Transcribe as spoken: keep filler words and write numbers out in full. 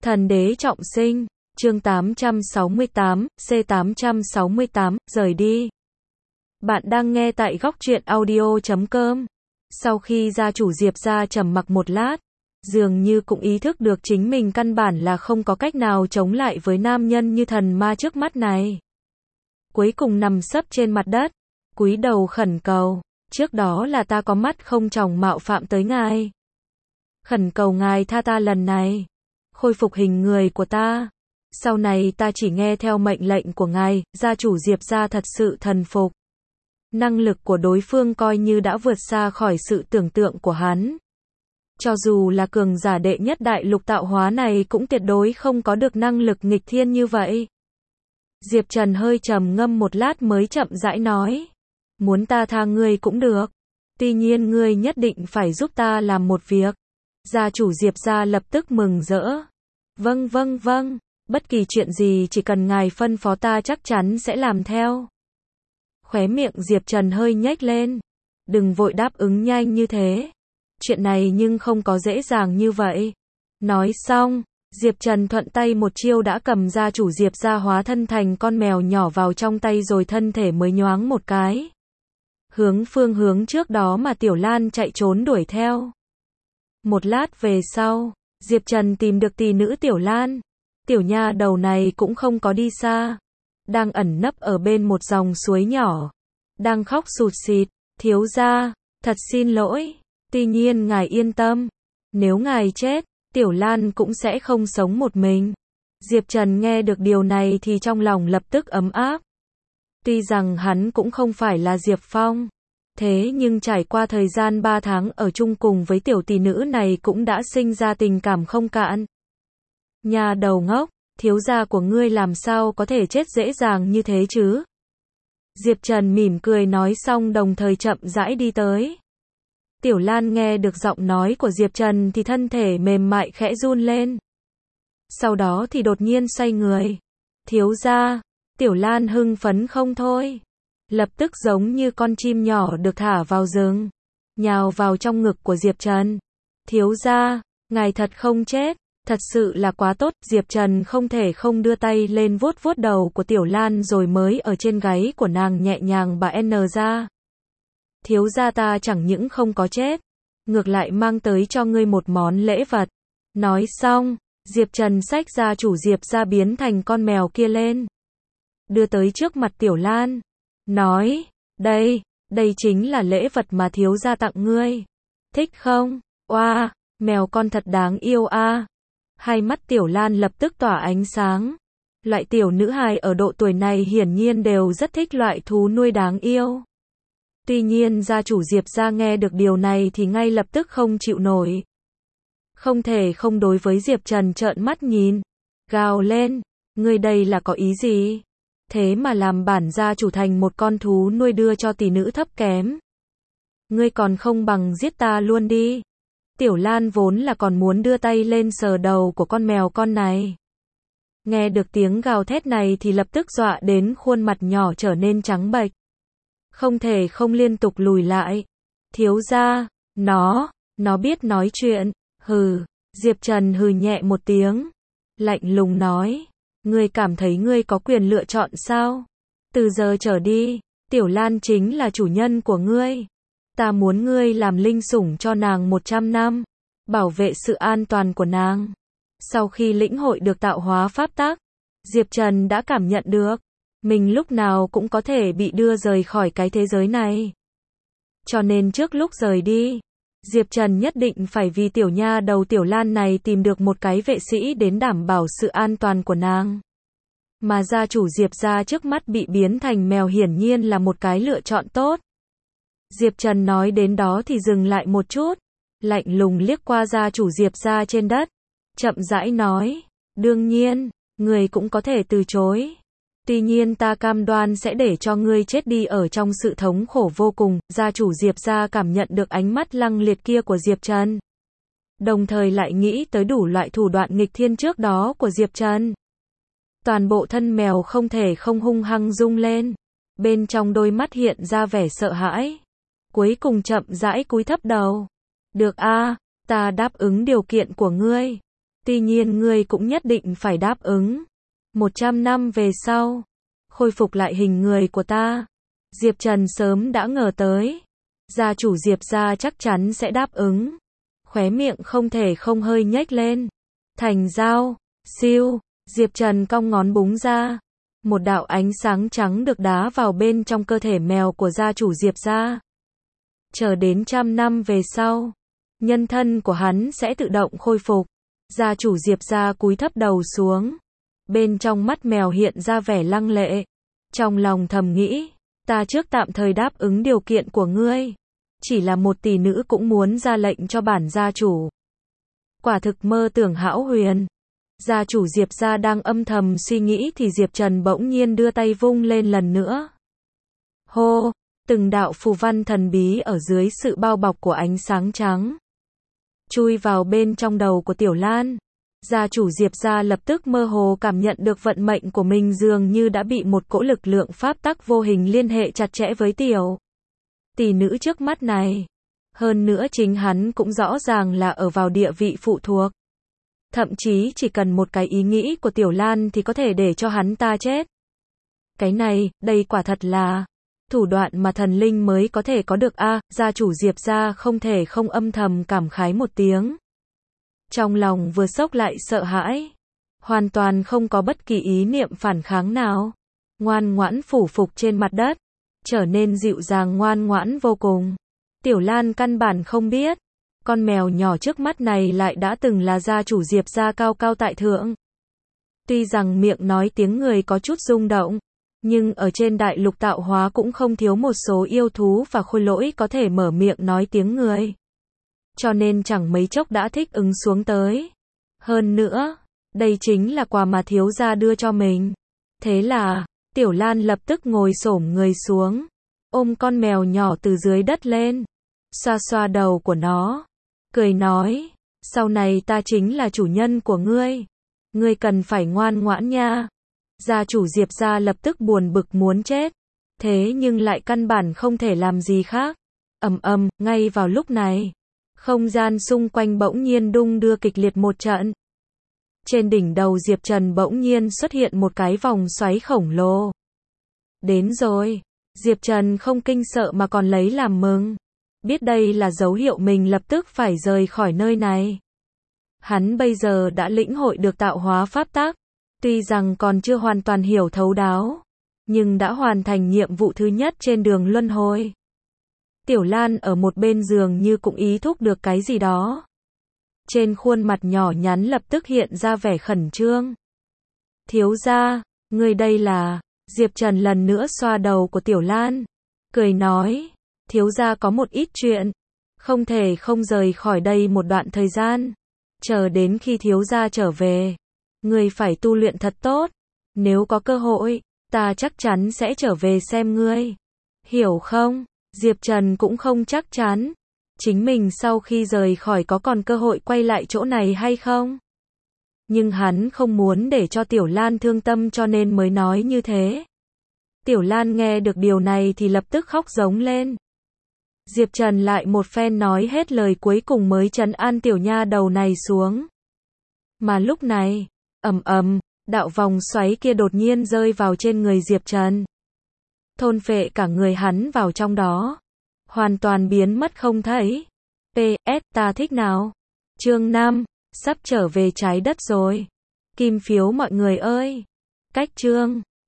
Thần đế trọng sinh, chương tám trăm sáu mươi tám, C tám trăm sáu mươi tám, rời đi. Bạn đang nghe tại góc truyện audio chấm com. Sau khi gia chủ Diệp gia trầm mặc một lát, dường như cũng ý thức được chính mình căn bản là không có cách nào chống lại với nam nhân như thần ma trước mắt này. Cuối cùng nằm sấp trên mặt đất, cúi đầu khẩn cầu, trước đó là ta có mắt không tròng mạo phạm tới ngài. Khẩn cầu ngài tha ta lần này, khôi phục hình người của ta. Sau này ta chỉ nghe theo mệnh lệnh của ngài. Gia chủ Diệp gia thật sự thần phục. Năng lực của đối phương coi như đã vượt xa khỏi sự tưởng tượng của hắn. Cho dù là cường giả đệ nhất đại lục tạo hóa này cũng tuyệt đối không có được năng lực nghịch thiên như vậy. Diệp Trần hơi trầm ngâm một lát mới chậm rãi nói. Muốn ta tha ngươi cũng được. Tuy nhiên ngươi nhất định phải giúp ta làm một việc. Gia chủ Diệp gia lập tức mừng rỡ. Vâng vâng vâng, bất kỳ chuyện gì chỉ cần ngài phân phó ta chắc chắn sẽ làm theo. Khóe miệng Diệp Trần hơi nhếch lên. Đừng vội đáp ứng nhanh như thế. Chuyện này nhưng không có dễ dàng như vậy. Nói xong, Diệp Trần thuận tay một chiêu đã cầm gia chủ Diệp gia hóa thân thành con mèo nhỏ vào trong tay rồi thân thể mới nhoáng một cái. Hướng phương hướng trước đó mà Tiểu Lan chạy trốn đuổi theo. Một lát về sau, Diệp Trần tìm được tỷ nữ Tiểu Lan. Tiểu nha đầu này cũng không có đi xa. Đang ẩn nấp ở bên một dòng suối nhỏ. Đang khóc sụt sịt. Thiếu gia, thật xin lỗi. Tuy nhiên ngài yên tâm. Nếu ngài chết, Tiểu Lan cũng sẽ không sống một mình. Diệp Trần nghe được điều này thì trong lòng lập tức ấm áp. Tuy rằng hắn cũng không phải là Diệp Phong. Thế nhưng trải qua thời gian ba tháng ở chung cùng với tiểu tỷ nữ này cũng đã sinh ra tình cảm không cạn. Nhà đầu ngốc, thiếu gia của ngươi làm sao có thể chết dễ dàng như thế chứ? Diệp Trần mỉm cười nói xong đồng thời chậm rãi đi tới. Tiểu Lan nghe được giọng nói của Diệp Trần thì thân thể mềm mại khẽ run lên. Sau đó thì đột nhiên xoay người. Thiếu gia, Tiểu Lan hưng phấn không thôi. Lập tức giống như con chim nhỏ được thả vào rừng, nhào vào trong ngực của Diệp Trần. Thiếu gia, ngài thật không chết, thật sự là quá tốt. Diệp Trần không thể không đưa tay lên vuốt vuốt đầu của Tiểu Lan rồi mới ở trên gáy của nàng nhẹ nhàng bả n ra. Thiếu gia ta chẳng những không có chết, ngược lại mang tới cho ngươi một món lễ vật. Nói xong, Diệp Trần xách gia chủ Diệp gia biến thành con mèo kia lên, đưa tới trước mặt Tiểu Lan. Nói, đây, đây chính là lễ vật mà thiếu gia tặng ngươi. Thích không? Oa, wow, mèo con thật đáng yêu a. À. Hai mắt Tiểu Lan lập tức tỏa ánh sáng. Loại tiểu nữ hài ở độ tuổi này hiển nhiên đều rất thích loại thú nuôi đáng yêu. Tuy nhiên gia chủ Diệp gia nghe được điều này thì ngay lập tức không chịu nổi. Không thể không đối với Diệp Trần trợn mắt nhìn. Gào lên, ngươi đây là có ý gì? Thế mà làm bản gia chủ thành một con thú nuôi đưa cho tỷ nữ thấp kém. Ngươi còn không bằng giết ta luôn đi. Tiểu Lan vốn là còn muốn đưa tay lên sờ đầu của con mèo con này. Nghe được tiếng gào thét này thì lập tức dọa đến khuôn mặt nhỏ trở nên trắng bệch. Không thể không liên tục lùi lại. Thiếu gia, nó, nó biết nói chuyện. Hừ, Diệp Trần hừ nhẹ một tiếng. Lạnh lùng nói. Ngươi cảm thấy ngươi có quyền lựa chọn sao? Từ giờ trở đi, Tiểu Lan chính là chủ nhân của ngươi. Ta muốn ngươi làm linh sủng cho nàng một trăm năm, bảo vệ sự an toàn của nàng. Sau khi lĩnh hội được tạo hóa pháp tắc, Diệp Trần đã cảm nhận được, mình lúc nào cũng có thể bị đưa rời khỏi cái thế giới này. Cho nên trước lúc rời đi, Diệp Trần nhất định phải vì tiểu nha đầu Tiểu Lan này tìm được một cái vệ sĩ đến đảm bảo sự an toàn của nàng. Mà gia chủ Diệp gia trước mắt bị biến thành mèo hiển nhiên là một cái lựa chọn tốt. Diệp Trần nói đến đó thì dừng lại một chút, lạnh lùng liếc qua gia chủ Diệp gia trên đất, chậm rãi nói, đương nhiên, người cũng có thể từ chối. Tuy nhiên ta cam đoan sẽ để cho ngươi chết đi ở trong sự thống khổ vô cùng. Gia chủ Diệp gia cảm nhận được ánh mắt lăng liệt kia của Diệp Trần. Đồng thời lại nghĩ tới đủ loại thủ đoạn nghịch thiên trước đó của Diệp Trần. Toàn bộ thân mèo không thể không hung hăng rung lên. Bên trong đôi mắt hiện ra vẻ sợ hãi. Cuối cùng chậm rãi cúi thấp đầu. Được a, ta đáp ứng điều kiện của ngươi. Tuy nhiên ngươi cũng nhất định phải đáp ứng. một trăm năm về sau, khôi phục lại hình người của ta. Diệp Trần sớm đã ngờ tới. Gia chủ Diệp gia chắc chắn sẽ đáp ứng. Khóe miệng không thể không hơi nhếch lên. Thành giao, siêu, Diệp Trần cong ngón búng ra. Một đạo ánh sáng trắng được đá vào bên trong cơ thể mèo của gia chủ Diệp gia. Chờ đến trăm năm về sau, nhân thân của hắn sẽ tự động khôi phục. Gia chủ Diệp gia cúi thấp đầu xuống. Bên trong mắt mèo hiện ra vẻ lăng lệ. Trong lòng thầm nghĩ, ta trước tạm thời đáp ứng điều kiện của ngươi. Chỉ là một tỷ nữ cũng muốn ra lệnh cho bản gia chủ. Quả thực mơ tưởng hão huyền. Gia chủ Diệp gia đang âm thầm suy nghĩ thì Diệp Trần bỗng nhiên đưa tay vung lên lần nữa. Hô, từng đạo phù văn thần bí ở dưới sự bao bọc của ánh sáng trắng. Chui vào bên trong đầu của Tiểu Lan. Gia chủ Diệp gia lập tức mơ hồ cảm nhận được vận mệnh của mình dường như đã bị một cỗ lực lượng pháp tắc vô hình liên hệ chặt chẽ với Tiểu tỷ nữ trước mắt này. Hơn nữa chính hắn cũng rõ ràng là ở vào địa vị phụ thuộc. Thậm chí chỉ cần một cái ý nghĩ của Tiểu Lan thì có thể để cho hắn ta chết. Cái này, đây quả thật là thủ đoạn mà thần linh mới có thể có được a. À, gia chủ Diệp gia không thể không âm thầm cảm khái một tiếng. Trong lòng vừa sốc lại sợ hãi. Hoàn toàn không có bất kỳ ý niệm phản kháng nào. Ngoan ngoãn phủ phục trên mặt đất. Trở nên dịu dàng ngoan ngoãn vô cùng. Tiểu Lan căn bản không biết. Con mèo nhỏ trước mắt này lại đã từng là gia chủ Diệp gia cao cao tại thượng. Tuy rằng miệng nói tiếng người có chút rung động. Nhưng ở trên đại lục tạo hóa cũng không thiếu một số yêu thú và khôi lỗi có thể mở miệng nói tiếng người. Cho nên chẳng mấy chốc đã thích ứng xuống tới. Hơn nữa, đây chính là quà mà thiếu gia đưa cho mình. Thế là, Tiểu Lan lập tức ngồi xổm người xuống. Ôm con mèo nhỏ từ dưới đất lên. Xoa xoa đầu của nó. Cười nói, sau này ta chính là chủ nhân của ngươi. Ngươi cần phải ngoan ngoãn nha. Gia chủ Diệp gia lập tức buồn bực muốn chết. Thế nhưng lại căn bản không thể làm gì khác. Ầm ầm, ngay vào lúc này. Không gian xung quanh bỗng nhiên đung đưa kịch liệt một trận. Trên đỉnh đầu Diệp Trần bỗng nhiên xuất hiện một cái vòng xoáy khổng lồ. Đến rồi. Diệp Trần không kinh sợ mà còn lấy làm mừng. Biết đây là dấu hiệu mình lập tức phải rời khỏi nơi này. Hắn bây giờ đã lĩnh hội được tạo hóa pháp tắc. Tuy rằng còn chưa hoàn toàn hiểu thấu đáo. Nhưng đã hoàn thành nhiệm vụ thứ nhất trên đường luân hồi. Tiểu Lan ở một bên giường như cũng ý thức được cái gì đó. Trên khuôn mặt nhỏ nhắn lập tức hiện ra vẻ khẩn trương. Thiếu gia, người đây là... Diệp Trần lần nữa xoa đầu của Tiểu Lan. Cười nói, thiếu gia có một ít chuyện. Không thể không rời khỏi đây một đoạn thời gian. Chờ đến khi thiếu gia trở về. Ngươi phải tu luyện thật tốt. Nếu có cơ hội, ta chắc chắn sẽ trở về xem ngươi. Hiểu không? Diệp Trần cũng không chắc chắn. Chính mình sau khi rời khỏi có còn cơ hội quay lại chỗ này hay không? Nhưng hắn không muốn để cho Tiểu Lan thương tâm cho nên mới nói như thế. Tiểu Lan nghe được điều này thì lập tức khóc giống lên. Diệp Trần lại một phen nói hết lời cuối cùng mới trấn an tiểu nha đầu này xuống. Mà lúc này, ầm ầm, đạo vòng xoáy kia đột nhiên rơi vào trên người Diệp Trần. Thôn phệ cả người hắn vào trong đó. Hoàn toàn biến mất không thấy. pê ét ta thích nào? Chương năm, sắp trở về trái đất rồi. Kim phiếu mọi người ơi. Cách chương